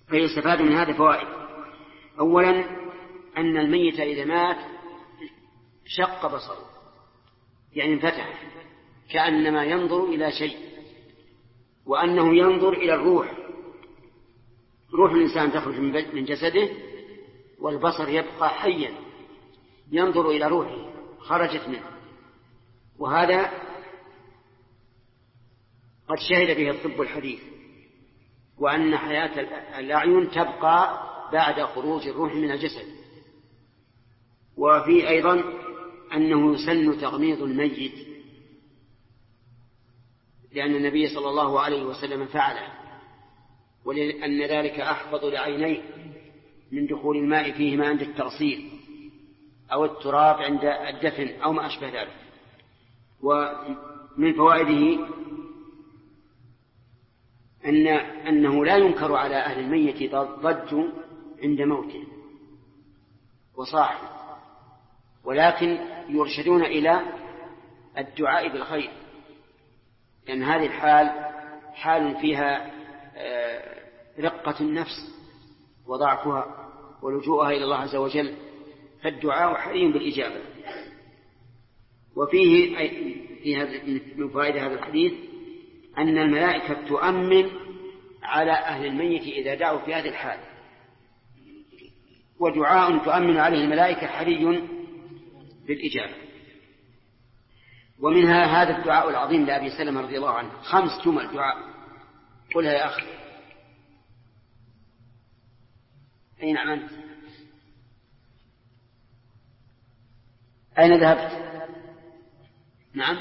فيستفاد من هذه فوائد. أولا أن الميت إذا مات شق بصره، يعني انفتح كأنما ينظر إلى شيء، وأنه ينظر إلى الروح، روح الإنسان تخرج من جسده والبصر يبقى حيا ينظر إلى روحه خرجت منه. وهذا قد شهد به الطب الحديث، وأن حياة الأعين تبقى بعد خروج الروح من الجسد. وفي أيضا أنه يسن تغميض الميت، لأن النبي صلى الله عليه وسلم فعله، ولأن ذلك أحفظ لعينيه من دخول الماء فيهما عند التغسيل أو التراب عند الدفن أو ما أشبه ذلك. ومن فوائده أنه لا ينكر على أهل الميت ضج عند موته وصاحب، ولكن يرشدون إلى الدعاء بالخير، لأن هذه الحال حال فيها رقة النفس وضعفها ولجوءها إلى الله عز وجل، فالدعاء حري بالإجابة. وفيه من فوائد هذا الحديث أن الملائكة تؤمن على أهل الميت إذا دعوا في هذه الحال، ودعاء تؤمن عليه الملائكة حري بالإجابة. ومنها هذا الدعاء العظيم لأبي سلمة رضي الله عنه، 5 جمل دعاء، قلها يا أخي. أين أنت؟ أين ذهبت؟ نعم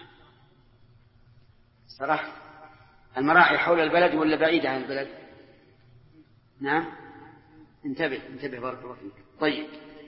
صراحة المراعي حول البلد ولا بعيدة عن البلد؟ نعم انتبه بارك الله فيك. طيب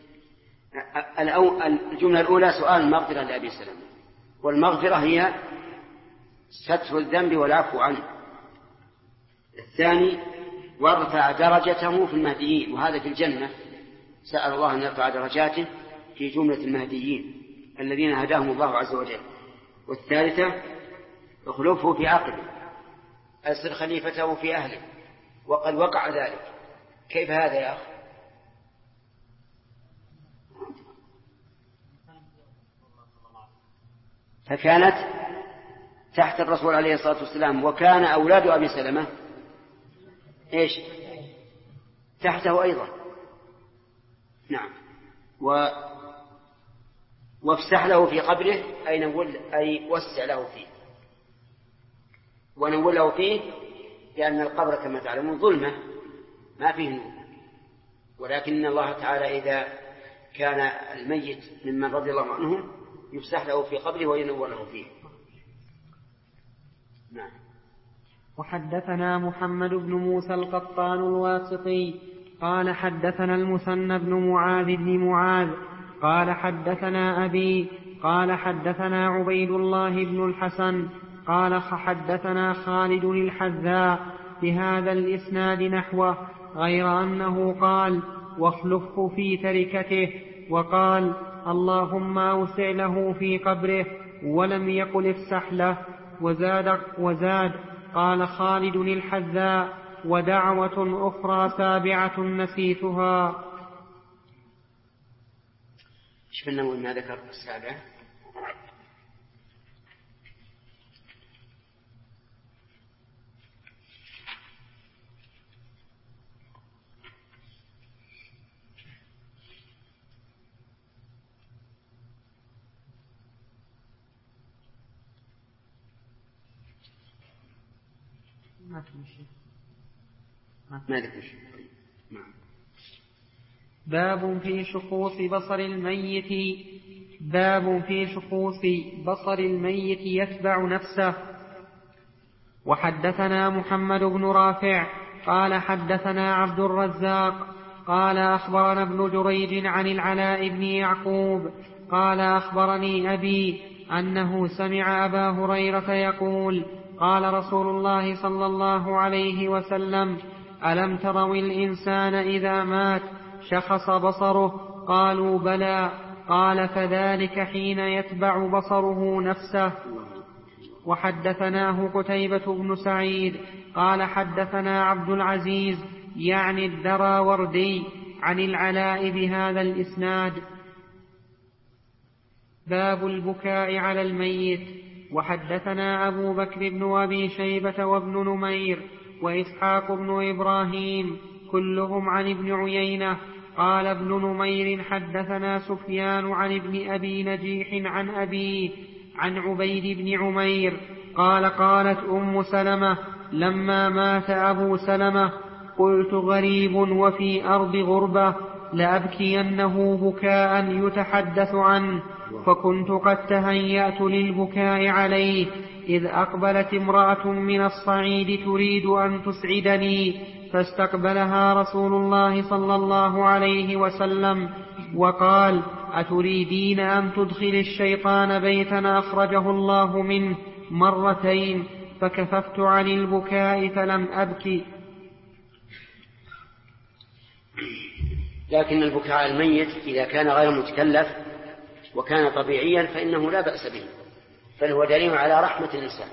الجملة الأولى سؤال المغفرة لأبي سلمة، والمغفرة هي ستر الذنب والعفو عنه. الثاني وارفع درجته في المهديين، وهذا في الجنة، سأل الله أن يرفع درجاته في جملة المهديين الذين هداهم الله عز وجل. والثالثة اخلفه في عقله، أصر خليفته في أهله، وقد وقع ذلك. كيف هذا يا أخي؟ فكانت تحت الرسول عليه الصلاة والسلام، وكان أولاد أبي سلمة إيش تحته أيضا. نعم. وافسح له في قبره أي وسع له فيه، ونول له فيه، لأن القبر كما تعلمون ظلمة ما فيه نور، ولكن الله تعالى إذا كان الميت ممن رضي الله عنهم يفسح له في قبره وينور له فيه. نعم. وحدثنا محمد بن موسى القطان الواسطي قال حدثنا المثنى بن معاذ بن معاذ قال حدثنا أبي قال حدثنا عبيد الله بن الحسن قال حدثنا خالد الحذاء بهذا الإسناد نحوه، غير أنه قال واخلفه في تركته، وقال اللهم أوسع له في قبره، ولم يقل افسح له. وزاد قال خالد الحذاء ودعوة أخرى سابعة نسيتها. شفنا ما ذكر السابعة؟ ما ذكر شيء. باب في شخوص بصر الميت. باب في شخوص بصر الميت يتبع نفسه. وحدثنا محمد بن رافع قال حدثنا عبد الرزاق قال أخبرنا ابن جريج عن العلاء بن يعقوب قال أخبرني أبي أنه سمع أبا هريرة يقول قال رسول الله صلى الله عليه وسلم ألم تروا الإنسان إذا مات شخص بصره؟ قالوا بلى. قال فذلك حين يتبع بصره نفسه. وحدثناه قتيبة بن سعيد قال حدثنا عبد العزيز يعني الدراوردي عن العلاء بهذا الإسناد. باب البكاء على الميت. وحدثنا أبو بكر بن أبي شيبة وابن نمير وإسحاق بن إبراهيم كلهم عن ابن عيينة. قال ابن نمير حدثنا سفيان عن ابن أبي نجيح عن أبيه عن عبيد بن عمير قال قالت أم سلمة لما مات أبو سلمة قلت غريب وفي أرض غربة لأبكينه بكاء يتحدث عنه، فكنت قد تهيأت للبكاء عليه إذ أقبلت امرأة من الصعيد تريد أن تسعدني، فاستقبلها رسول الله صلى الله عليه وسلم وقال أتريدين أن تدخل الشيطان بيتا أخرجه الله منه مرتين، فكففت عن البكاء فلم أبكي. لكن البكاء على الميت إذا كان غير متكلف وكان طبيعيا فإنه لا بأس به، بل هو دليل على رحمة الإنسان.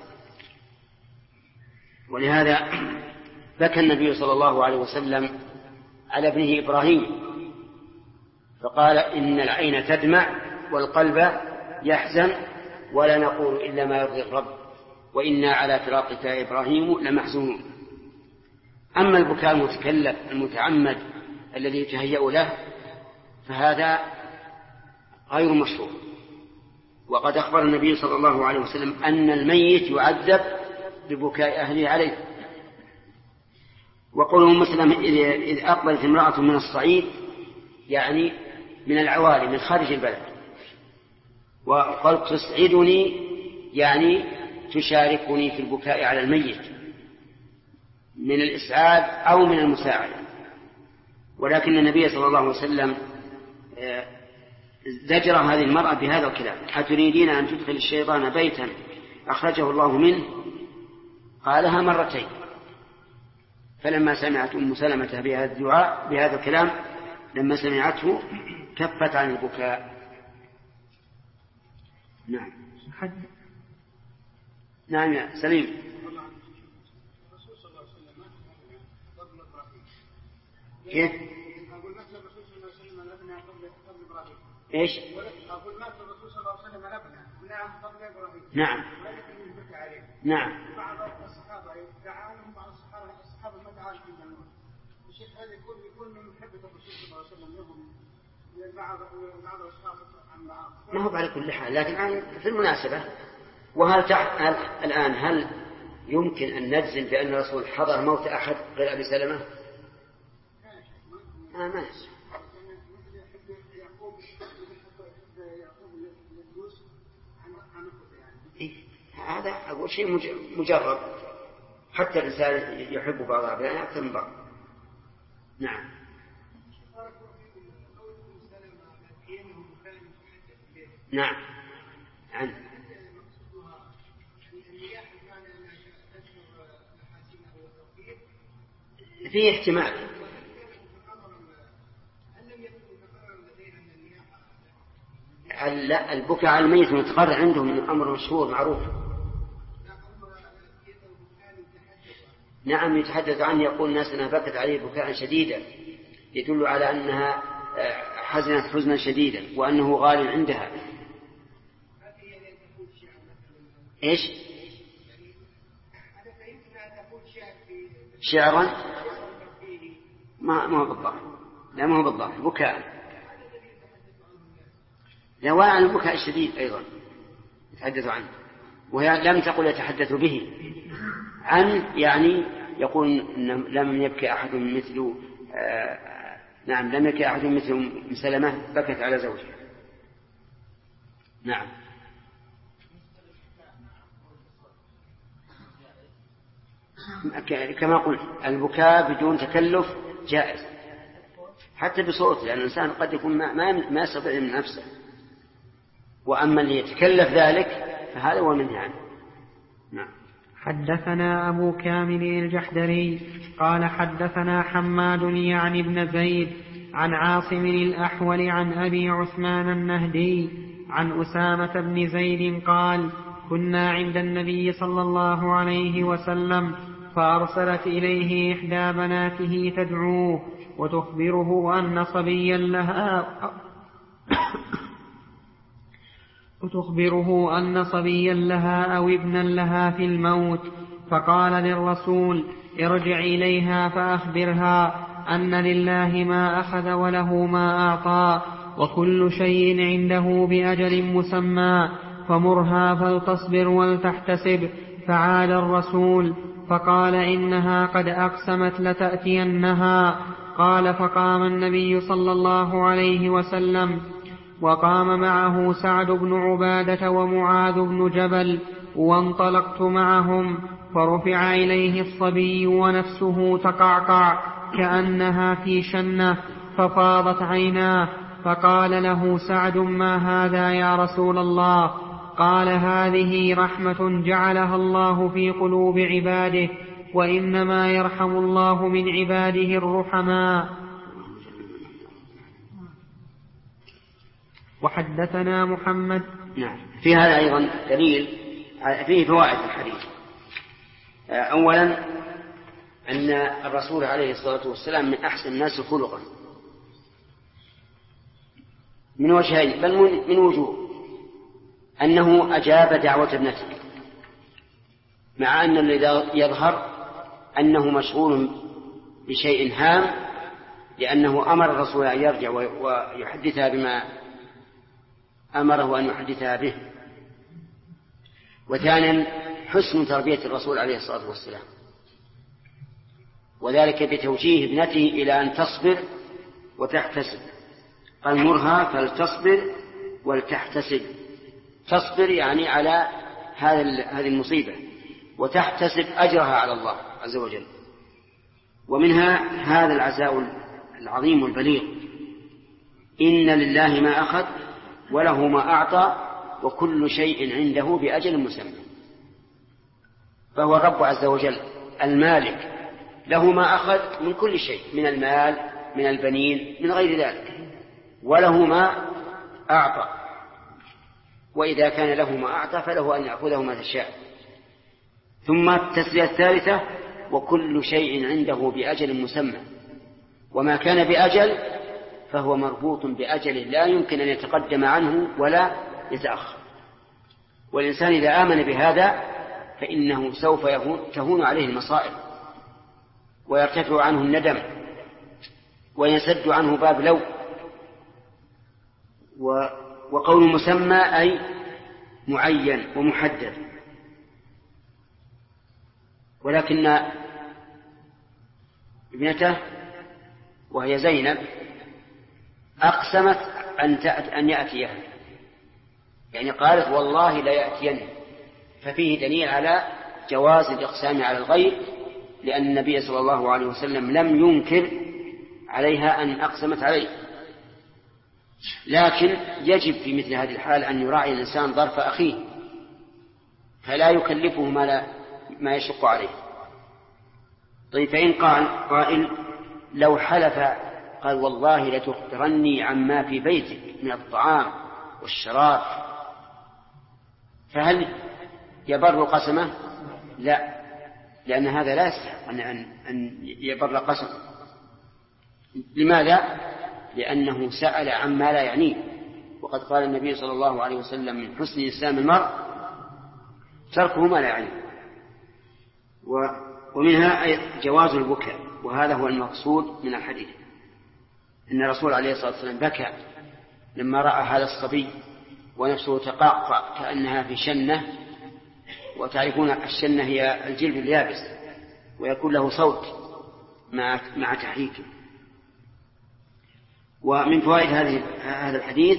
ولهذا بكى النبي صلى الله عليه وسلم على ابنه إبراهيم فقال إن العين تدمع والقلب يحزن ولا نقول إلا ما يرضي الرب وإنا على فراقك يا إبراهيم لمحزونون. أما البكاء المتكلف المتعمد الذي يتهيأ له فهذا غير مشروع، وقد أخبر النبي صلى الله عليه وسلم أن الميت يعذب ببكاء أهله عليه. وقوله أم سلمة إذ أقبلت امرأة من الصعيد يعني من العوالي من خارج البلد، وقال تسعدني يعني تشاركني في البكاء على الميت من الإسعاد أو من المساعدة. ولكن النبي صلى الله عليه وسلم زجر هذه المرأة بهذا الكلام أتريدين أن تدخل الشيطان بيتا أخرجه الله منه، قالها مرتين. فلما سمعت أم سلمة بهذا الدعاء بهذا الكلام لما سمعته كفت عن البكاء. نعم نعم يا سليم. كيف؟ ايش؟ أقول مات الرسول صلى الله عليه وسلم ابنه قبل إبراهيم. نعم. ولكن يبكى عليه. نعم. بعض الصحابة دعاهم بعض الصحابة ما دعاهم في الجنة. الشيخ هذا يكون من محبة الرسول صلى الله عليه وسلم لهم بعض الأشخاص عن بعض. ما هو على كل حال، لكن في المناسبة الآن هل يمكن أن نجزم بأن الرسول حضر موت أحد غير أبي سلمة؟ ما يصح. هذا أقول شيء مجرد، حتى الإنسان يحب بعض أبنائه أكثر من بعض. نعم. نعم. عنه. فيه احتمال. لا، البكاء على الميت متقرر عندهم من أمر مشهور معروف. نعم يتحدث عنه يقول الناس أنها بكت عليه بكاء شديدا يدل على أنها حزنت حزنا شديدا وأنه غال عندها. إيش؟ شعرا ما هو بالضبط. لا ما هو بالضبط بكاء. لا ولا عن البكاء الشديد أيضا يتحدث عنه، وهي لم تقل يتحدث به عن يعني يقول إن لم يبكي أحد مثل نعم لم يبكي أحد مثل سلمة بكت على زوجها. نعم. كما قلت البكاء بدون تكلف جائز حتى بصوت، لأن الإنسان قد يكون ما يستطيع من نفسه، وأما اللي يتكلف ذلك فهذا هو المنهي عنه. نعم. حدثنا أبو كامل الجحدري قال حدثنا حماد يعني ابن زيد عن عاصم الأحول عن أبي عثمان النهدي عن أسامة بن زيد قال كنا عند النبي صلى الله عليه وسلم فأرسلت إليه إحدى بناته تدعوه وتخبره أن صبيا لها أو ابنا لها في الموت، فقال للرسول: ارجع إليها فأخبرها أن لله ما أخذ وله ما أعطى، وكل شيء عنده بأجل مسمى، فمرها فلتصبر ولتحتسب. فعاد الرسول فقال: إنها قد أقسمت لتأتينها. قال: فقام النبي صلى الله عليه وسلم، وقام معه سعد بن عبادة ومعاذ بن جبل، وانطلقت معهم، فرفع إليه الصبي ونفسه تقعقع كأنها في شنة، ففاضت عيناه، فقال له سعد: ما هذا يا رسول الله؟ قال: هذه رحمة جعلها الله في قلوب عباده، وإنما يرحم الله من عباده الرحماء. وحدثنا محمد. نعم، في هذا أيضا دليل فيه فوائد الحديث. أولا أن الرسول عليه الصلاة والسلام من أحسن الناس خلقا من وجهين، بل من وجوه: أنه أجاب دعوة ابنته، مع أن الذي يظهر أنه مشغول بشيء هام، لأنه أمر الرسول أن يرجع ويحدثها بما أمره أن يحدثها به. وثانيا حسن تربية الرسول عليه الصلاة والسلام، وذلك بتوجيه ابنته إلى أن تصبر وتحتسب. قال: مرها فلتصبر ولتحتسب. تصبر يعني على هذه المصيبة، وتحتسب أجرها على الله عز وجل. ومنها هذا العزاء العظيم البليغ: إن لله ما أخذ وله ما أعطى وكل شيء عنده بأجل مسمى. فهو الرب عز وجل المالك، له ما أخذ من كل شيء، من المال، من البنين، من غير ذلك، وله ما أعطى، وإذا كان له ما أعطى فله أن يأخذه ما تشاء. ثم التسلية الثالثة: وكل شيء عنده بأجل مسمى. وما كان بأجل فهو مربوط بأجل لا يمكن أن يتقدم عنه ولا يتأخر. والإنسان إذا آمن بهذا فإنه سوف تهون عليه المصائب، ويرتفع عنه الندم، ويسد عنه باب لو. وقول مسمى أي معين ومحدد. ولكن ابنته وهي زينب أقسمت أن يأتيها، يعني قالت: والله لا يأتين. ففيه دليل على جواز الإقسام على الغيب، لأن النبي صلى الله عليه وسلم لم ينكر عليها أن أقسمت عليه. لكن يجب في مثل هذه الحال أن يراعي الإنسان ظرف أخيه، فلا يكلفه ما يشق عليه. طيب، فإن قال قائل: لو حلف قال: والله لتخبرني عما في بيتك من الطعام والشراب، فهل يبر قسمه؟ لا، لأن هذا لا يستحق أن يبر قسمه. لماذا؟ لأنه سأل عما لا يعنيه، وقد قال النبي صلى الله عليه وسلم: من حسن إسلام المرء تركه ما لا يعنيه. ومنها جواز البكاء، وهذا هو المقصود من الحديث، أن الرسول عليه الصلاة والسلام بكى لما رأى هذا الصبي ونفسه تقعقع كأنها في شنة. وتعرفون الشنة هي الجلد اليابس، ويكون له صوت مع تحريكه. ومن فوائد هذا الحديث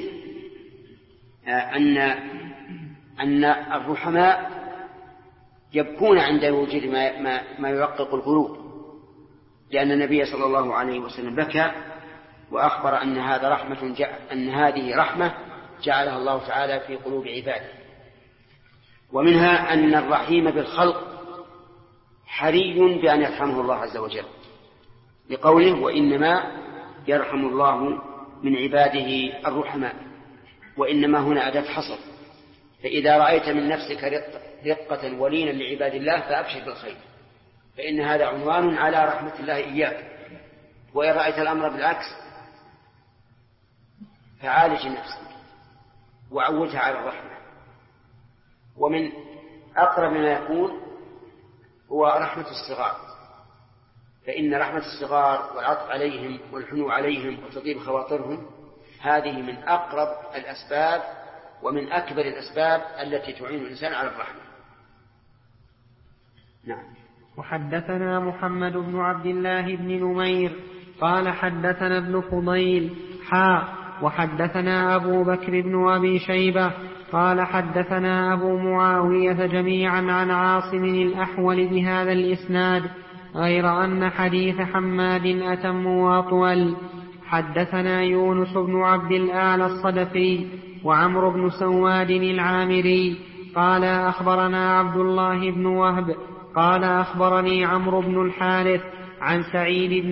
أن الرحماء يبكون عند وجود ما يرقق القلوب، لأن النبي صلى الله عليه وسلم بكى وأخبر أن هذه رحمة جعلها الله تعالى في قلوب عباده. ومنها أن الرحيم بالخلق حري بأن يرحمه الله عز وجل، لقوله: وإنما يرحم الله من عباده الرحماء. وإنما هنا أداة حصر، فإذا رأيت من نفسك رقة ولينا لعباد الله فأبشر بالخير، فإن هذا عنوان على رحمة الله إياك. وإن رأيت الأمر بالعكس فعالج نفسك وعودها على الرحمة. ومن أقرب ما يكون هو رحمة الصغار، فإن رحمة الصغار والعطف عليهم والحنو عليهم وتطيب خواطرهم هذه من أقرب الأسباب ومن أكبر الأسباب التي تعين الإنسان على الرحمة. نعم. وحدثنا محمد بن عبد الله بن نمير قال حدثنا ابن فضيل وحدثنا أبو بكر بن أبي شيبة قال حدثنا أبو معاوية جميعا عن عاصم الأحول بهذا الإسناد غير أن حديث حماد أتم وأطول. حدثنا يونس بن عبد الأعلى الصدفي وعمرو بن سواد العامري قال أخبرنا عبد الله بن وهب قال أخبرني عمرو بن الحارث عن سعيد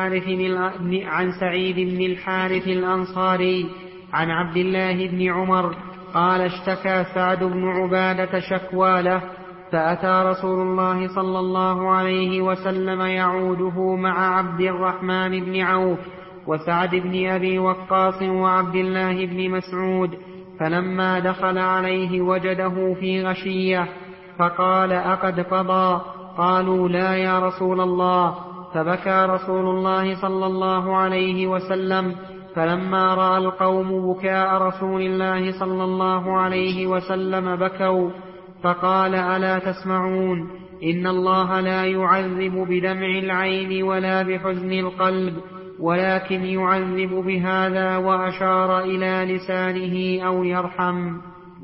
بن الحارث الأنصاري عن عبد الله بن عمر قال اشتكى سعد بن عبادة شكوى له فأتى رسول الله صلى الله عليه وسلم يعوده مع عبد الرحمن بن عوف وسعد بن أبي وقاص وعبد الله بن مسعود، فلما دخل عليه وجده في غشية فقال أقد قضى؟ قالوا لا يا رسول الله. فبكى رسول الله صلى الله عليه وسلم، فلما رأى القوم بكاء رسول الله صلى الله عليه وسلم بكوا، فقال ألا تسمعون؟ إن الله لا يعذب بدمع العين ولا بحزن القلب، ولكن يعذب بهذا، وأشار إلى لسانه أو يرحم.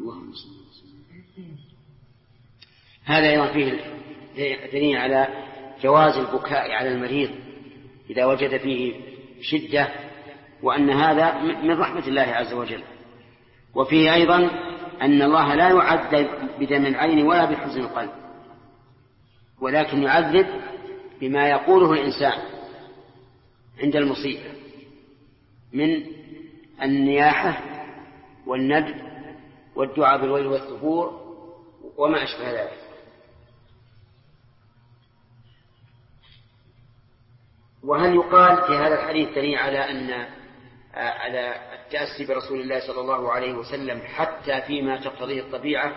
هذا أيضا فيه دليل على جواز البكاء على المريض إذا وجد فيه شدة، وأن هذا من رحمة الله عز وجل. وفيه أيضا أن الله لا يعذب بدم العين ولا بحزن القلب، ولكن يعذب بما يقوله الإنسان عند المصيبة من النياحة والندب والدعاء بالويل والثبور وما أشبه ذلك. وهل يقال في هذا الحديث دليل على التأسي برسول الله صلى الله عليه وسلم حتى فيما تقتضيه الطبيعة،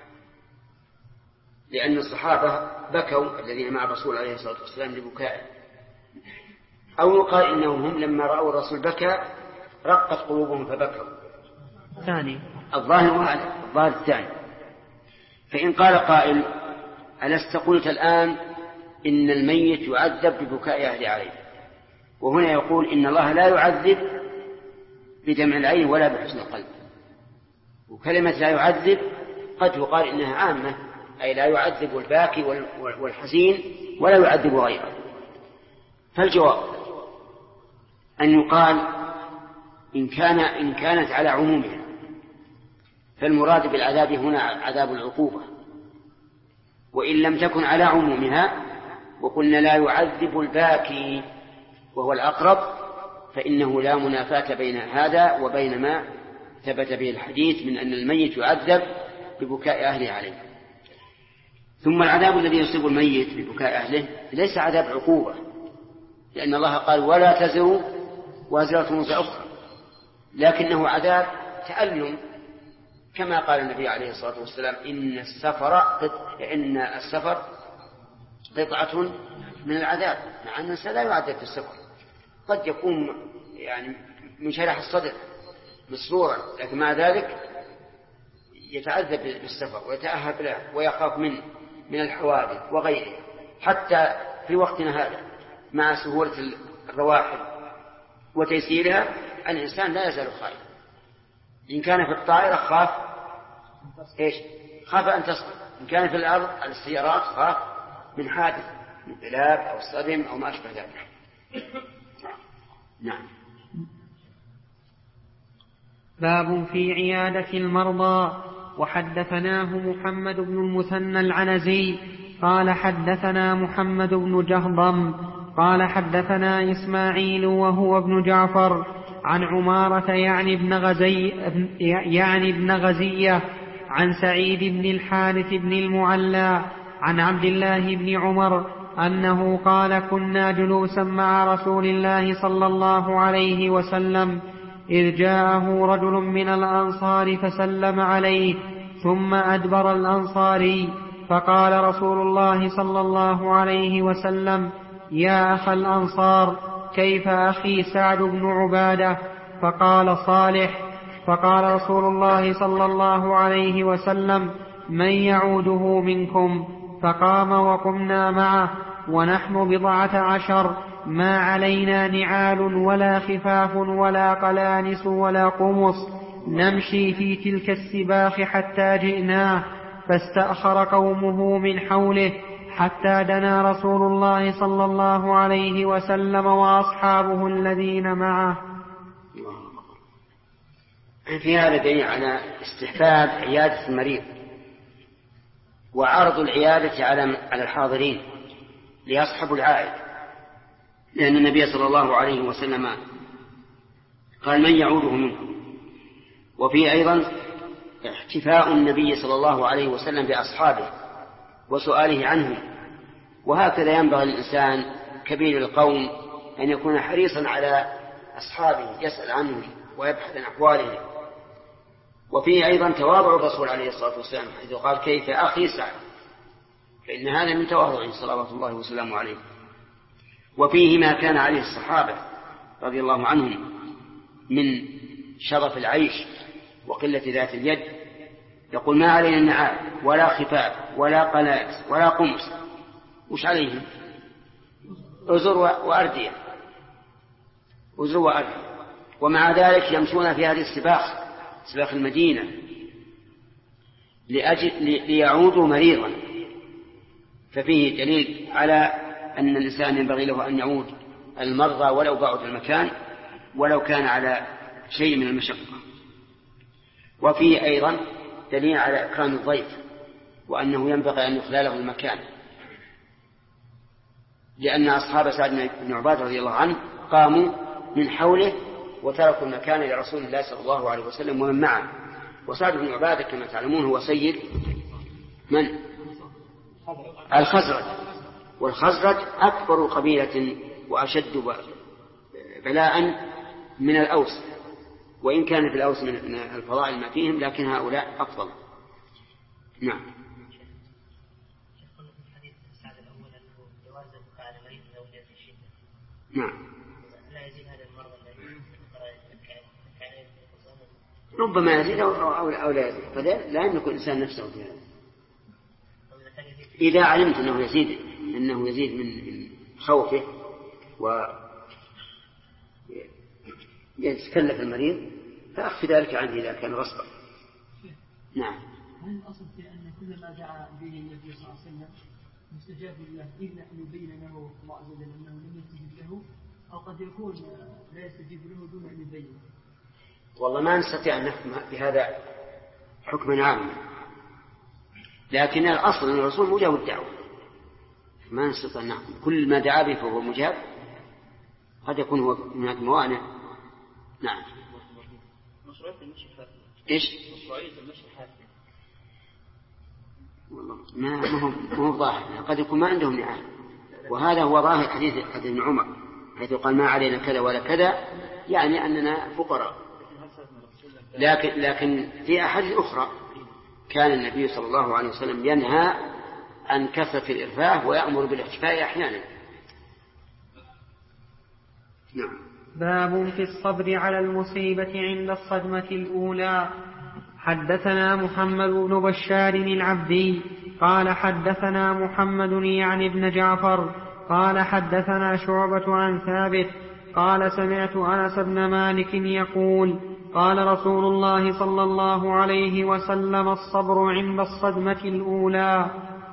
لأن الصحابة بكوا الذين مع الرسول عليه الصلاة والسلام لبكائه، أو يقال إنهم هم لما رأوا الرسول بكى رقت قلوبهم فبكوا. ثاني الظاهر الثاني. فإن قال قائل ألست قلت الآن إن الميت يعذب ببكاء أهل عليه، وهنا يقول إن الله لا يعذب بدمع العين ولا بحزن القلب. وكلمة لا يعذب قد يقال إنها عامة، أي لا يعذب الباكي والحزين ولا يعذب غيره. فالجواب أن يقال إن كانت على عمومها فالمراد بالعذاب هنا عذاب العقوبة، وإن لم تكن على عمومها وقلنا لا يعذب الباكي وهو الأقرب فإنه لا منافاة بين هذا وبين ما ثبت به الحديث من أن الميت يعذب ببكاء أهله عليه. ثم العذاب الذي يصيب الميت ببكاء أهله ليس عذاب عقوبة، لأن الله قال ولا تزر وازرة وزر أخرى، لكنه عذاب تألم، كما قال النبي عليه الصلاة والسلام إن السفر قطعة من العذاب، مع أن الإنسان لا يعذب في السفر، قد يكون يعني من شرح الصدر مسرورا، لكن مع ذلك يتعذب بالسفر ويتأهب له ويخاف من الحوادث وغيره. حتى في وقتنا هذا مع سهولة الرواحل وتيسيرها الإنسان لا يزال خائفا. إن كان في الطائرة خاف أن تسقط، إن كان في الأرض على السيارات خاف من حادث من انقلاب أو صدم أو ما أشبه ذلك. نعم. باب في عيادة المرضى. وحدثناه محمد بن المثنى العنزي قال حدثنا محمد بن جهضم قال حدثنا إسماعيل وهو ابن جعفر عن عمارة يعني ابن غزية عن سعيد بن الحارث بن المعلى عن عبد الله بن عمر أنه قال: كنا جلوسا مع رسول الله صلى الله عليه وسلم إذ جاءه رجل من الأنصار فسلم عليه، ثم أدبر الأنصاري، فقال رسول الله صلى الله عليه وسلم: يا أخا الأنصار، كيف أخي سعد بن عبادة؟ فقال: صالح. فقال رسول الله صلى الله عليه وسلم: من يعوده منكم؟ فقام وقمنا معه ونحن 14، ما علينا نعال ولا خفاف ولا قلانس ولا قمص، نمشي في تلك السباخ حتى جئناه، فاستأخر قومه من حوله حتى دنا رسول الله صلى الله عليه وسلم وأصحابه الذين معه. في هذا دليل على استحباب عيادة المريض وعرض العيادة على الحاضرين ليصحبوا العائد، لأن النبي صلى الله عليه وسلم قال: من يعوده منكم. وفي أيضا احتفاء النبي صلى الله عليه وسلم بأصحابه وسؤاله عنهم، وهكذا ينبغي الإنسان كبير القوم أن يكون حريصا على أصحابه، يسأل عنهم ويبحث عن أحوالهم. وفيه أيضا تواضع الرسول عليه الصلاة والسلام حيث قال: كيف أخي سعد، فإن هذا من تواضعه صلوات الله وسلامه عليه. وفيه ما كان عليه الصحابة رضي الله عنهم من شرف العيش وقلة ذات اليد. يقول: ما علينا نعال ولا خفاف ولا قلائس ولا قمص. وش عليهم؟ أزر وأردية، أزر وأردية. ومع ذلك يمشون في هذه السباخ، سباخ المدينة، ليعودوا مريضا. ففيه دليل على أن الإنسان ينبغي له أن يعود المرضى ولو بعد المكان، ولو كان على شيء من المشقة. وفيه أيضا دليل على إكرام الضيف، وأنه ينبغي أن يخلى المكان، لأن أصحاب سعد بن عبادة رضي الله عنه قاموا من حوله وتركوا المكان لرسول الله صلى الله عليه وسلم ومن معه. وسعد بن عبادة كما تعلمون هو سيد من؟ الخزرج، والخزرج أكبر قبيلة وأشد بلاء من الأوس، وإن كان في الأوس من الفضائل ما فيهم، لكن هؤلاء أفضل. نعم. نعم. ربما يزيد أو لا يزيد، فلا يملك الإنسان نفسه في هذا. إذا علمت أنه يزيد من خوفه ويتكلف المريض فأخفي ذلك عنه إذا كان غصبا. نعم. هل الأصل في أن كل ما دعا به النبي صلى الله عليه وسلم مستجاب له إلا أن يبين له الله عز وجل أنه لم يستجب له، أو قد يكون لا يستجيب له دون أن يبين؟ والله ما نستطيع أن نحكم بهذا حكما عاما، لكن الأصل أن الرسول مجاب الدعوة، ما نستطيع أن نحكم. كل ما دعا به فهو مجاب، قد يكون هو هناك موانع. نعم. مشروعية المشي حافظ. إيش؟ مشروعية المشي حافظ. والله ما هو ظاهر، قد يكون ما عندهم نعال، وهذا هو ظاهر حديث ابن عمر حيث قال: ما علينا كذا ولا كذا، يعني أننا فقراء. لكن في أحاديث أخرى كان النبي صلى الله عليه وسلم ينهى عن كثرة الإرفاه ويأمر بالاحتفاء أحيانا. نعم. باب في الصبر على المصيبة عند الصدمة الأولى. حدثنا محمد بن بشار العبدي قال حدثنا محمد يعني بن جعفر قال حدثنا شعبة عن ثابت قال: سمعت أنس بن مالك يقول: قال رسول الله صلى الله عليه وسلم: الصبر عند الصدمة الأولى.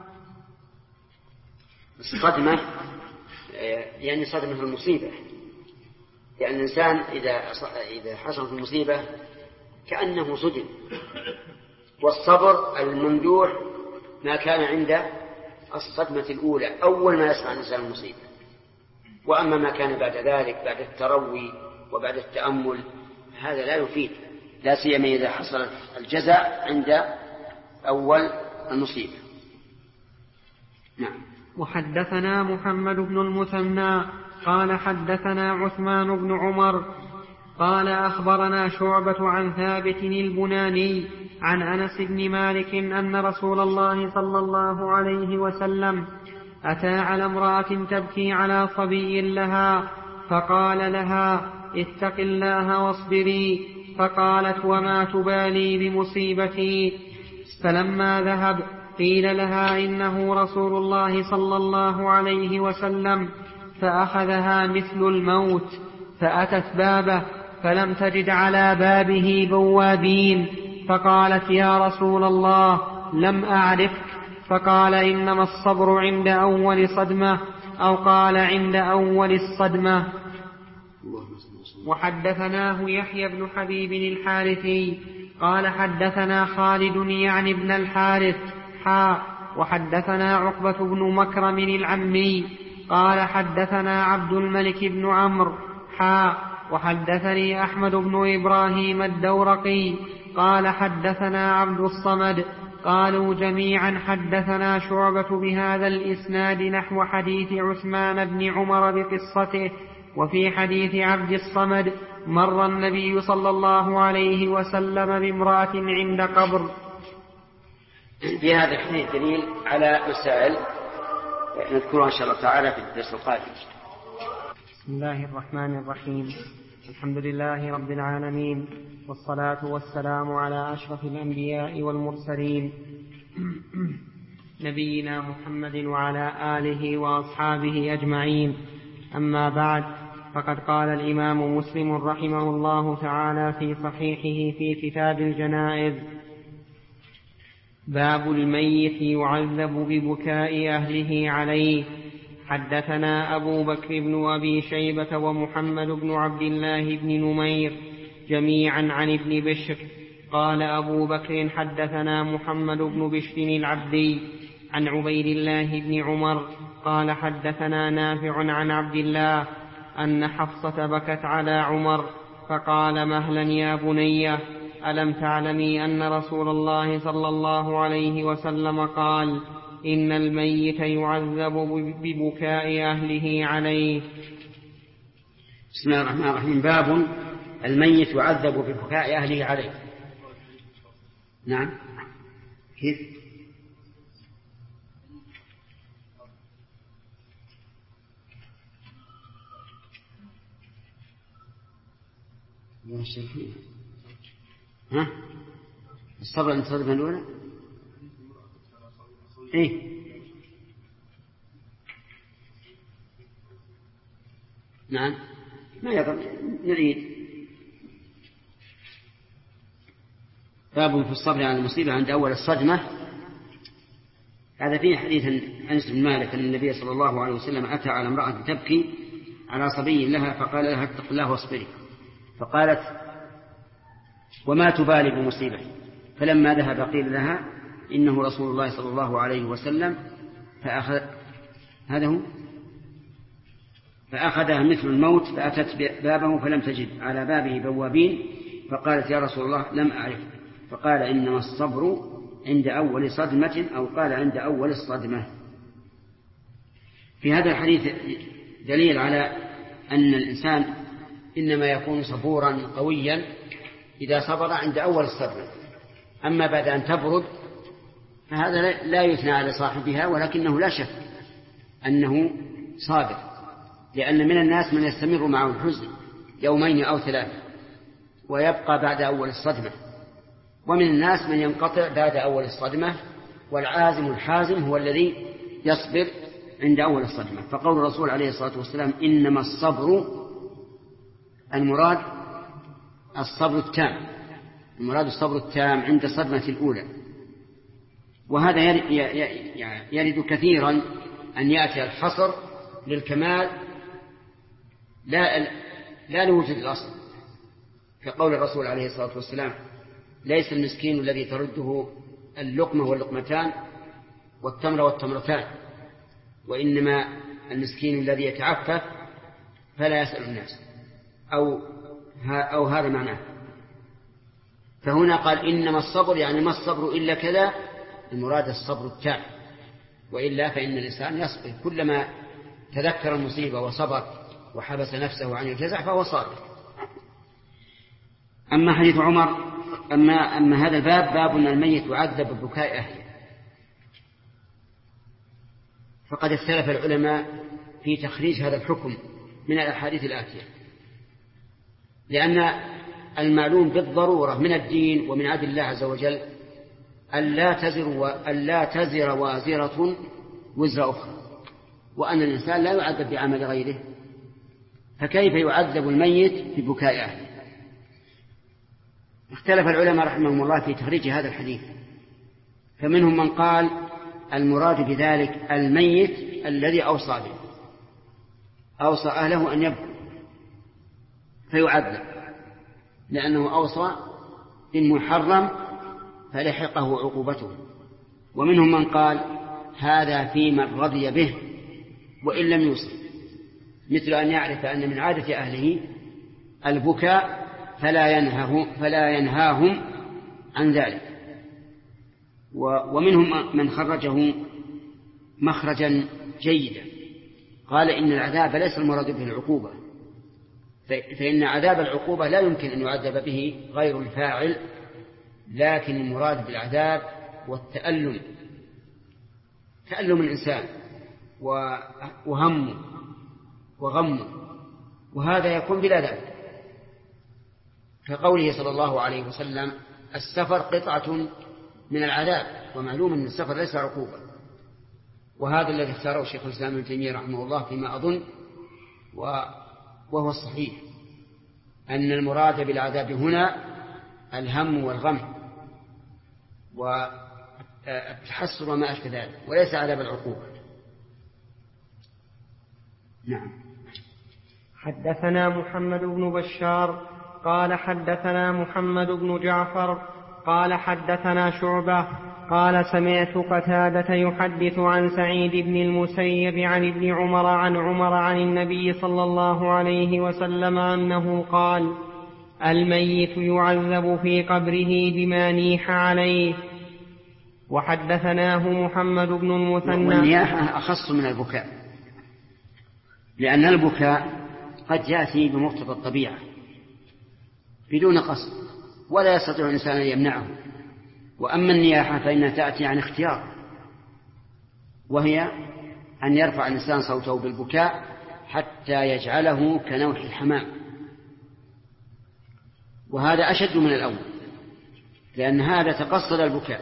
الصدمة يعني صدمة المصيبة، يعني الإنسان إذا حصلت المصيبة كأنه صدم. والصبر الممدوح ما كان عند الصدمة الأولى، أول ما يسمع الإنسان المصيبة. وأما ما كان بعد ذلك، بعد التروي وبعد التأمل، هذا لا يفيد، لا سيما إذا حصل الجزع عند أول المصيبة. نعم. وحدثنا محمد بن المثنى قال حدثنا عثمان بن عمر قال أخبرنا شعبة عن ثابت البناني عن أنس بن مالك أن رسول الله صلى الله عليه وسلم أتى على امرأة تبكي على صبي لها فقال لها اتق الله واصبري، فقالت وما تبالي بمصيبتي؟ فلما ذهب قيل لها إنه رسول الله صلى الله عليه وسلم، فأخذها مثل الموت، فأتت بابه فلم تجد على بابه بوابين، فقالت يا رسول الله لم أعرفك، فقال إنما الصبر عند أول صدمة، أو قال عند أول الصدمة. وحدثناه يحيى بن حبيب الحارثي قال حدثنا خالد يعني ابن الحارث وحدثنا عقبة بن مكرم العمي قال حدثنا عبد الملك بن عمرو وحدثني أحمد بن إبراهيم الدورقي قال حدثنا عبد الصمد قالوا جميعا حدثنا شعبة بهذا الإسناد نحو حديث عثمان بن عمر بقصته. وفي حديث عبد الصمد مر النبي صلى الله عليه وسلم بامرأة عند قبر. في هذا الحديث دليل على مسائل نذكرها إن شاء الله تعالى في الدرس القادم. بسم الله الرحمن الرحيم. الحمد لله رب العالمين، والصلاة والسلام على أشرف الأنبياء والمرسلين نبينا محمد وعلى آله وأصحابه أجمعين. أما بعد، فقد قال الإمام مسلم رحمه الله تعالى في صحيحه في كتاب الجنائز: باب الميت يعذب ببكاء أهله عليه. حدثنا أبو بكر بن أبي شيبة ومحمد بن عبد الله بن نمير جميعا عن ابن بشر قال أبو بكر حدثنا محمد بن بشر العبدي عن عبيد الله بن عمر قال حدثنا نافع عن عبد الله أن حفصة بكت على عمر فقال: مهلا يا بني، ألم تعلمي أن رسول الله صلى الله عليه وسلم قال: إن الميت يعذب ببكاء أهله عليه. بسم الله الرحمن الرحيم. باب الميت يعذب ببكاء أهله عليه. نعم، كيف؟ ها؟ الصبر عند الصدمة الأولى؟ إيه؟ نعم، ما يضر، نريد. باب في الصبر على المصيبة عند أول الصدمة. هذا فيه حديث أنس بن مالك أن النبي صلى الله عليه وسلم أتى على امرأة تبكي على صبي لها فقال لها: اتق الله واصبري. فقالت: وما تبالي بمصيبة؟ فلما ذهب قيل لها: إنه رسول الله صلى الله عليه وسلم، فأخذها مثل الموت، فأتت بابه فلم تجد على بابه بوابين، فقالت: يا رسول الله لم أعرف. فقال: إنما الصبر عند أول صدمة، أو قال عند أول الصدمة. في هذا الحديث دليل على أن الإنسان إنما يكون صبورا قويا إذا صبر عند أول الصدمة، أما بعد أن تبرد فهذا لا يثنى على صاحبها، ولكنه لا شك أنه صابر، لأن من الناس من يستمر معه الحزن يومين أو ثلاثة ويبقى بعد أول الصدمة، ومن الناس من ينقطع بعد أول الصدمة، والعازم الحازم هو الذي يصبر عند أول الصدمة. فقول الرسول عليه الصلاة والسلام: إنما الصبر، المراد الصبر التام، المراد الصبر التام عند الصدمة الأولى. وهذا يرد كثيرا أن يأتي الحصر للكمال لا لوجود الأصل، كقول الرسول عليه الصلاة والسلام: ليس المسكين الذي ترده اللقمة واللقمتان والتمر والتمرتان، وإنما المسكين الذي يتعفف فلا يسأل الناس، أو هذا معناه. فهنا قال: إنما الصبر، يعني ما الصبر إلا كذا، المراد الصبر التام. وإلا فإن الإنسان يصبر، كلما تذكر المصيبة وصبر وحبس نفسه عن الجزع فهو صابر. أما حديث عمر، أما هذا الباب باب أن الميت يعذب ببكاء أهله، فقد اختلف العلماء في تخريج هذا الحكم من الأحاديث الآتية، لأن المعلوم بالضرورة من الدين ومن عدل الله عز وجل ألا تزر وازرة وزر أخرى، وأن الإنسان لا يعذب بعمل غيره، فكيف يعذب الميت ببكاء أهله؟ اختلف العلماء رحمهم الله في تخريج هذا الحديث، فمنهم من قال المراد بذلك الميت الذي أوصى به، أوصى أهله أن يبكوا فيعذب لأنه أوصى بالمحرم فلحقه عقوبته. ومنهم من قال هذا في من رضي به وإن لم يوصي، مثل أن يعرف أن من عادة أهله البكاء فلا ينهاهم عن ذلك. ومنهم من خرجه مخرجا جيدا، قال إن العذاب ليس المراد به العقوبة، فإن عذاب العقوبة لا يمكن أن يعذب به غير الفاعل، لكن المراد بالعذاب والتألم، تألم الإنسان وهمه وغمه، وهذا يكون بلا ذنب، كقوله صلى الله عليه وسلم السفر قطعة من العذاب، ومعلوم أن السفر ليس عقوبة. وهذا الذي اختاره شيخ الإسلام ابن تيمية رحمه الله فيما أظن وهو الصحيح، أن المراد بالعذاب هنا الهم والغم والتحسر وما أشبه ذلك، وليس عذاب العقوبة. نعم. حدثنا محمد بن بشار قال حدثنا محمد بن جعفر قال حدثنا شعبة قال سمعت قتادة يحدث عن سعيد بن المسيب عن ابن عمر عن النبي صلى الله عليه وسلم أنه قال الميت يعذب في قبره بما نيح عليه. وحدثناه محمد بن المثنى. والنياحة أخص من البكاء، لأن البكاء قد يأتي بمقتضى الطبيعة بدون قصد ولا يستطيع الإنسان أن يمنعه، وأما النياحة فإنها تأتي عن اختيار، وهي أن يرفع الإنسان صوته بالبكاء حتى يجعله كنوح الحمام، وهذا أشد من الأول، لأن هذا تقصد البكاء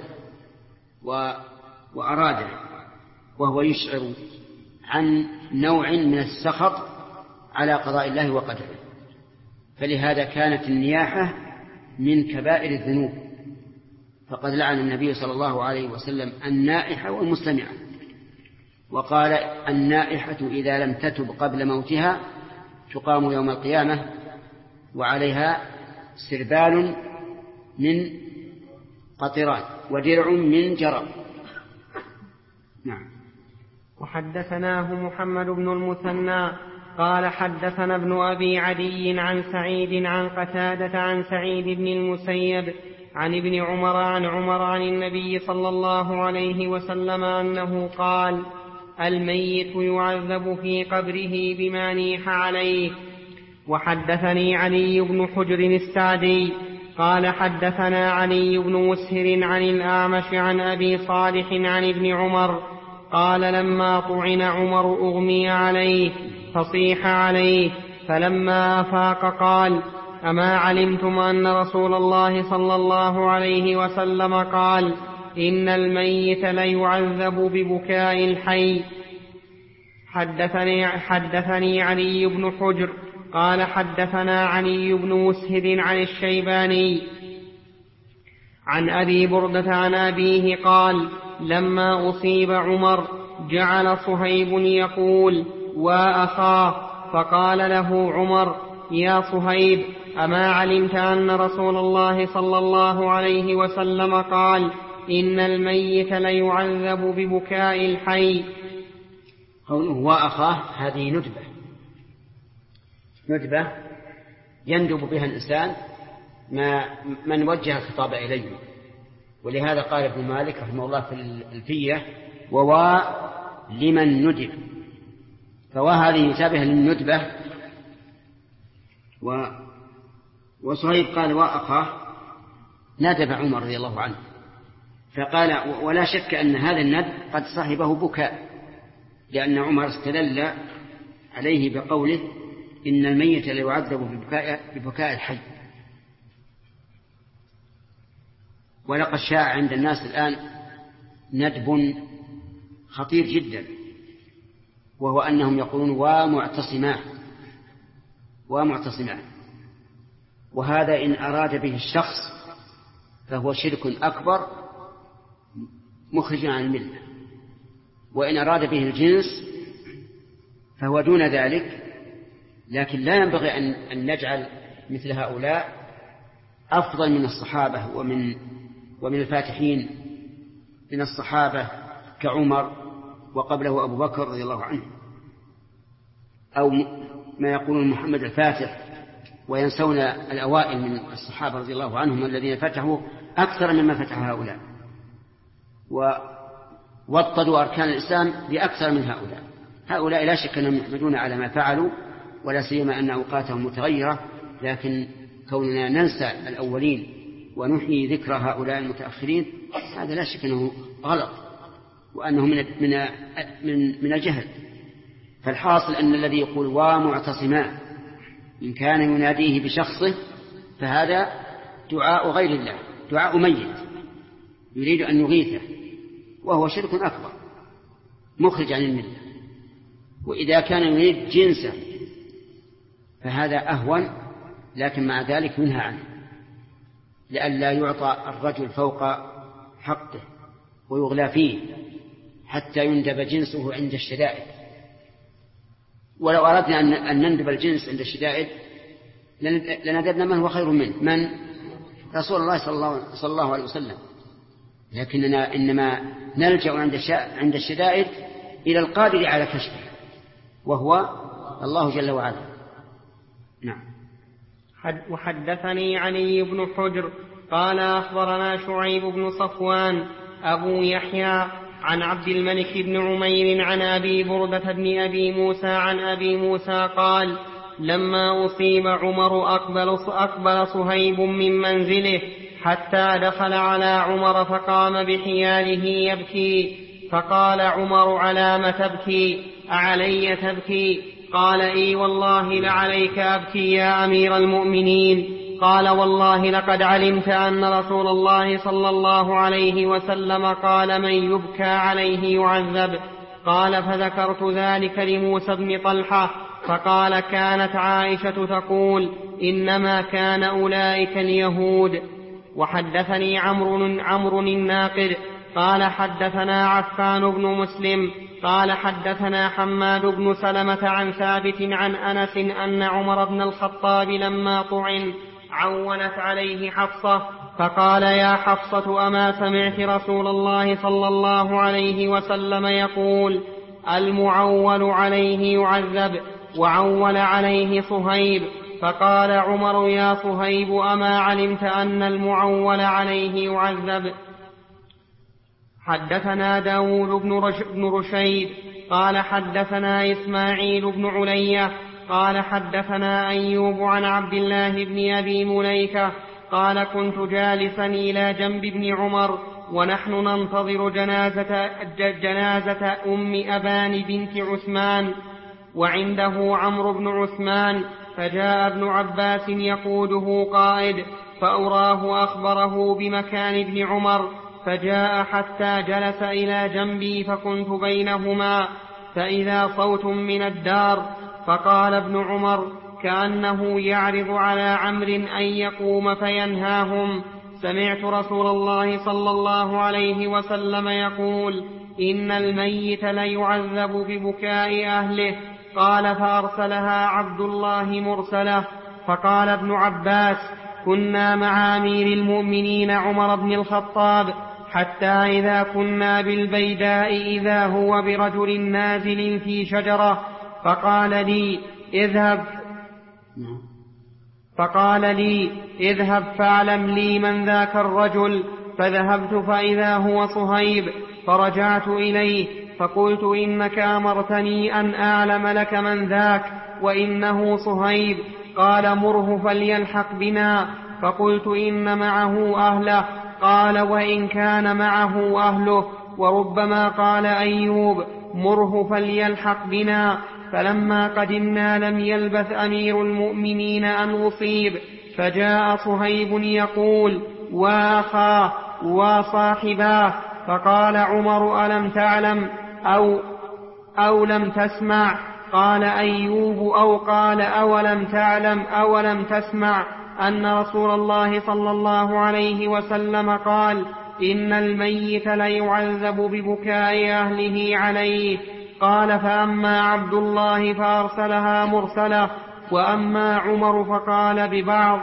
وأراده، وهو يشعر عن نوع من السخط على قضاء الله وقدره. فلهذا كانت النياحة من كبائر الذنوب، فقد لعن النبي صلى الله عليه وسلم النائحة والمستمعة، وقال النائحة إذا لم تتب قبل موتها تقام يوم القيامة وعليها سربال من قطران ودرع من جرب. نعم. وحدثناه محمد بن المثنى قال حدثنا ابن أبي عدي عن سعيد عن قتادة عن سعيد بن المسيب عن ابن عمر عن النبي صلى الله عليه وسلم أنه قال الميت يعذب في قبره بما نيح عليه. وحدثني علي بن حجر السعدي قال حدثنا علي بن مسهر عن الأعمش عن أبي صالح عن ابن عمر قال لما طعن عمر أغمي عليه فصيح عليه، فلما أفاق قال أما علمتم أن رسول الله صلى الله عليه وسلم قال إن الميت ليعذب ببكاء الحي. حدثني علي بن حجر قال حدثنا علي بن مسهر عن الشيباني عن أبي بردة عن أبيه قال لما أصيب عمر جعل صهيب يقول وأخاه، فقال له عمر يا صهيب أما علمت أن رسول الله صلى الله عليه وسلم قال إن الميت ليعذب ببكاء الحي. قوله وأخاه هذه ندبة يندب بها الإنسان من وجه الخطاب إليه، ولهذا قال ابن مالك رحمه الله في الألفية وواء لمن ندب، فوهذه مشابهة للندبة. وصهيب قال وأخاه ندب عمر رضي الله عنه، فقال ولا شك أن هذا الندب قد صاحبه بكاء، لأن عمر استدل عليه بقوله إن الميت لا يعذب ببكاء الحي. ولقد شاع عند الناس الآن ندب خطير جدا، وهو أنهم يقولون ومعتصمان، وهذا إن أراد به الشخص فهو شرك أكبر مخرج عن الملة، وإن أراد به الجنس فهو دون ذلك. لكن لا ينبغي أن نجعل مثل هؤلاء أفضل من الصحابة ومن الفاتحين من الصحابة كعمر وقبله أبو بكر رضي الله عنه، أو ما يقولون محمد الفاتح، وينسون الأوائل من الصحابة رضي الله عنهم الذين فتحوا أكثر مما فتح هؤلاء، ووطدوا أركان الإسلام بأكثر من هؤلاء لا شك أنهم يحمدون على ما فعلوا، ولا سيما أن أوقاتهم متغيرة، لكن كوننا ننسى الأولين ونحيي ذكر هؤلاء المتأخرين هذا لا شك أنه غلط، وأنه من الجهل. فالحاصل أن الذي يقول ومعتصمان إن كان يناديه بشخصه فهذا دعاء غير الله، دعاء ميت يريد أن يغيثه، وهو شرك أكبر مخرج عن الملة. وإذا كان يريد جنسه فهذا أهون، لكن مع ذلك ينهى عنه لئلا يعطى الرجل فوق حقه ويغلى فيه حتى يندب جنسه عند الشدائد. ولو أردنا أن نندب الجنس عند الشدائد لندبنا من هو خير منه، من رسول الله صلى الله عليه وسلم، لكننا إنما نلجأ عند الشدائد إلى القادر على كشفه وهو الله جل وعلا. نعم. وحدثني علي بن حجر قال أخبرنا شعيب بن صفوان أبو يحيى عن عبد الملك بن عمير عن أبي بردة بن أبي موسى عن أبي موسى قال لما أصيب عمر أقبل صهيب من منزله حتى دخل على عمر فقام بحياله يبكي، فقال عمر علام تبكي؟ أعلي تبكي؟ قال إي والله لعليك أبكي يا أمير المؤمنين. قال والله لقد علمت أن رسول الله صلى الله عليه وسلم قال من يبكى عليه يعذب. قال فذكرت ذلك لموسى بن طلحة فقال كانت عائشة تقول إنما كان أولئك اليهود. وحدثني عمرو الناقد قال حدثنا عفان بن مسلم قال حدثنا حماد بن سلمة عن ثابت عن أنس أن عمر بن الخطاب لما طعن عونت عليه حفصة فقال يا حفصة أما سمعت رسول الله صلى الله عليه وسلم يقول المعول عليه يعذب؟ وعول عليه صهيب. فقال عمر يا صهيب أما علمت أن المعول عليه يعذب؟ حدثنا داود بن رشيد قال حدثنا إسماعيل بن علية قال حدثنا أيوب عن عبد الله بن أبي مليكة قال كنت جالسا إلى جنب ابن عمر ونحن ننتظر جنازة أم أبان بنت عثمان وعنده عمرو بن عثمان، فجاء ابن عباس يقوده قائد فأراه أخبره بمكان ابن عمر، فجاء حتى جلس إلى جنبي فكنت بينهما فإذا صوت من الدار، فقال ابن عمر كأنه يعرض على عمرو أن يقوم فينهاهم سمعت رسول الله صلى الله عليه وسلم يقول إن الميت ليعذب ببكاء أهله. قال فأرسلها عبد الله مرسله. فقال ابن عباس كنا مع أمير المؤمنين عمر بن الخطاب حتى إذا كنا بالبيداء إذا هو برجل نازل في شجرة فقال لي اذهب فاعلم لي من ذاك الرجل، فذهبت فإذا هو صهيب. فرجعت إليه فقلت إنك أمرتني أن أعلم لك من ذاك وإنه صهيب. قال مره فليلحق بنا. فقلت إن معه أهله. قال وإن كان معه أهله. وربما قال أيوب مره فليلحق بنا. فلما قدمنا لم يلبث أمير المؤمنين أن أصيب، فجاء صهيب يقول وأخاه وصاحباه. فقال عمر ألم تعلم أو لم تسمع؟ قال أيوب أو قال أولم تعلم أولم تسمع أن رسول الله صلى الله عليه وسلم قال إن الميت ليعذب ببكاء أهله عليه. قال فأما عبد الله فأرسلها مرسلة، وأما عمر فقال ببعض.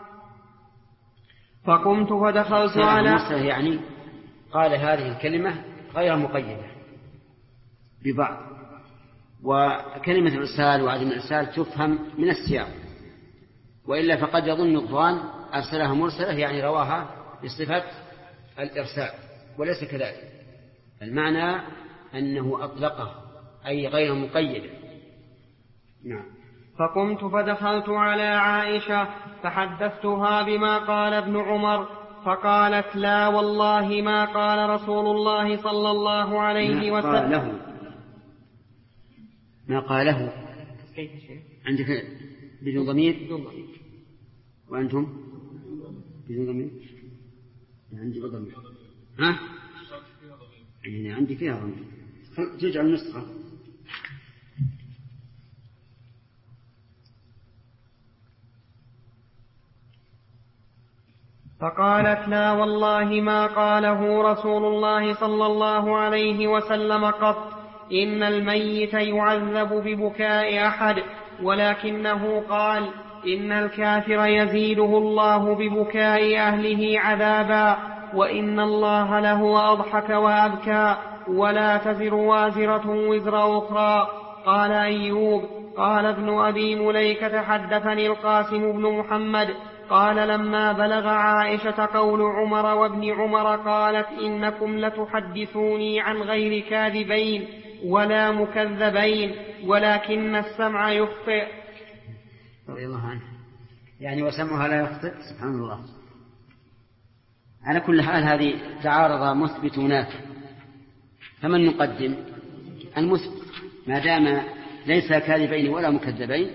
فقمت فدخلت على مرسلة، يعني قال هذه الكلمة غير مقيدة ببعض، وكلمة الإرسال وعدم الإرسال تفهم من السياق، وإلا فقد يظن الظان أرسلها مرسلة يعني رواها بصفة الإرسال، وليس كذلك. المعنى أنه أطلقه أي غير مقيدة. نعم. فقمت فدخلت على عائشة فحدثتها بما قال ابن عمر، فقالت لا والله ما قال رسول الله صلى الله عليه وسلم. ما قاله عندك بدون ضمير وأنتم بدون ضمير؟ عندي ضمير. ها؟ يعني عندي فيها ضمير. تجعل النسخة. فقالت لا والله ما قاله رسول الله صلى الله عليه وسلم قط إن الميت يعذب ببكاء أحد، ولكنه قال إن الكافر يزيده الله ببكاء أهله عذابا، وإن الله له أضحك وأبكى، ولا تزر وازرة وزر أخرى. قال أيوب قال ابن أبي مليكة حدثني القاسم بن محمد قال لما بلغ عائشة قول عمر وابن عمر قالت إنكم لتحدثوني عن غير كاذبين ولا مكذبين ولكن السمع يخطئ. رضي الله عنه. يعني وسمعها لا يخطئ. سبحان الله. على كل حال هذه تعارض مثبت ونافي، فمن نقدم؟ المثبت ما دام ليس كاذبين ولا مكذبين،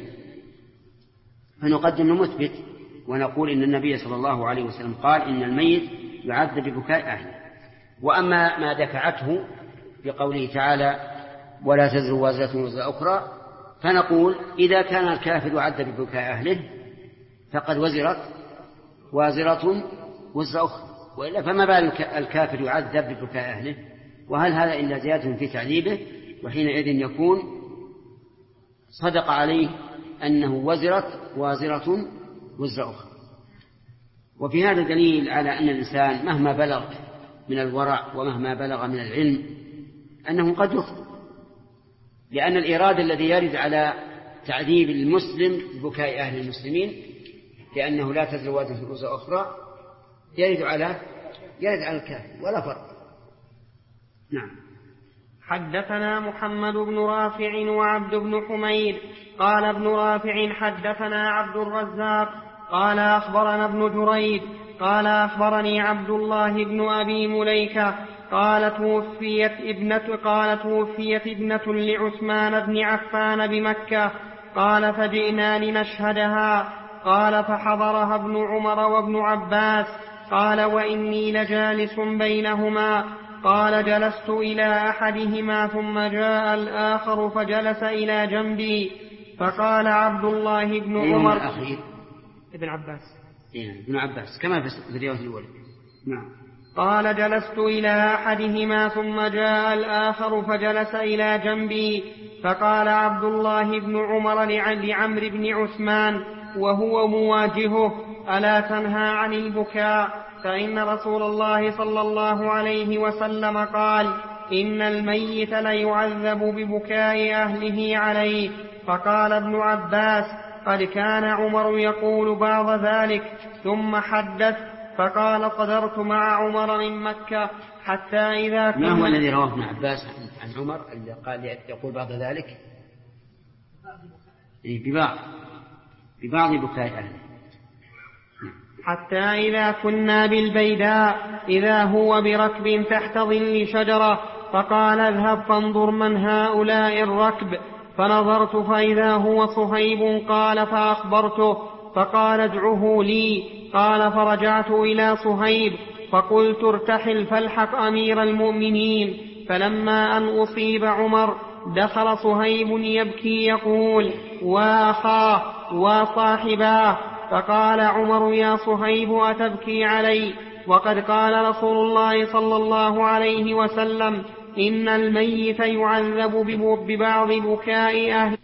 فنقدم المثبت ونقول إن النبي صلى الله عليه وسلم قال إن الميت يعذب ببكاء أهله. وأما ما دفعته بقوله تعالى ولا تزر وازرة وزر أخرى، فنقول إذا كان الكافر يعذب ببكاء أهله فقد وزرت وازرة وزر أخرى، وإلا فما بال الكافر يعذب ببكاء أهله؟ وهل هذا إلا زيادة في تعذيبه؟ وحينئذ يكون صدق عليه أنه وزرت وازرة وزر أخرى. وفي هذا دليل على أن الإنسان مهما بلغ من الورع ومهما بلغ من العلم أنه قد يخطئ، لأن الإرادة الذي يرد على تعذيب المسلم ببكاء أهل المسلمين لأنه لا تزر وازرة وزر أخرى يرد على الكافر ولا فرق. نعم. حدثنا محمد بن رافع وعبد بن حميد قال ابن رافع حدثنا عبد الرزاق قال أخبرنا ابن جريد قال أخبرني عبد الله بن أبي مليكة قال توفيت ابنة لعثمان بن عفان بمكة، قال فجئنا لنشهدها، قال فحضرها ابن عمر وابن عباس، قال وإني لجالس بينهما، قال جلست إلى أحدهما ثم جاء الآخر فجلس إلى جنبي، فقال عبد الله بن عمر ابن عباس ابن عباس كما في الرواية الأولى. نعم. قال جلست إلى أحدهما ثم جاء الآخر فجلس إلى جنبي، فقال عبد الله بن عمر لعمرو بن عثمان وهو مواجهه ألا تنهى عن البكاء؟ فإن رسول الله صلى الله عليه وسلم قال إن الميت ليعذب ببكاء أهله عليه. فقال ابن عباس قد كان عمر يقول بعض ذلك، ثم حدث فقال قدرت مع عمر من مكة حتى إذا ما هو الذي رواه ابن عباس عن عمر اللي قال يقول بعد ذلك ببعض بكاء أهله. حتى إذا كنا بالبيداء إذا هو بركب تحت ظل شجرة فقال اذهب فانظر من هؤلاء الركب. فنظرت فإذا هو صهيب قال فأخبرته فقال ادعه لي. قال فرجعت إلى صهيب فقلت ارتحل فالحق أمير المؤمنين. فلما أن أصيب عمر دخل صهيب يبكي يقول وأخاه وصاحباه. فقال عمر يا صهيب أتبكي علي وقد قال رسول الله صلى الله عليه وسلم إن الميت يعذب ببعض بكاء أهله.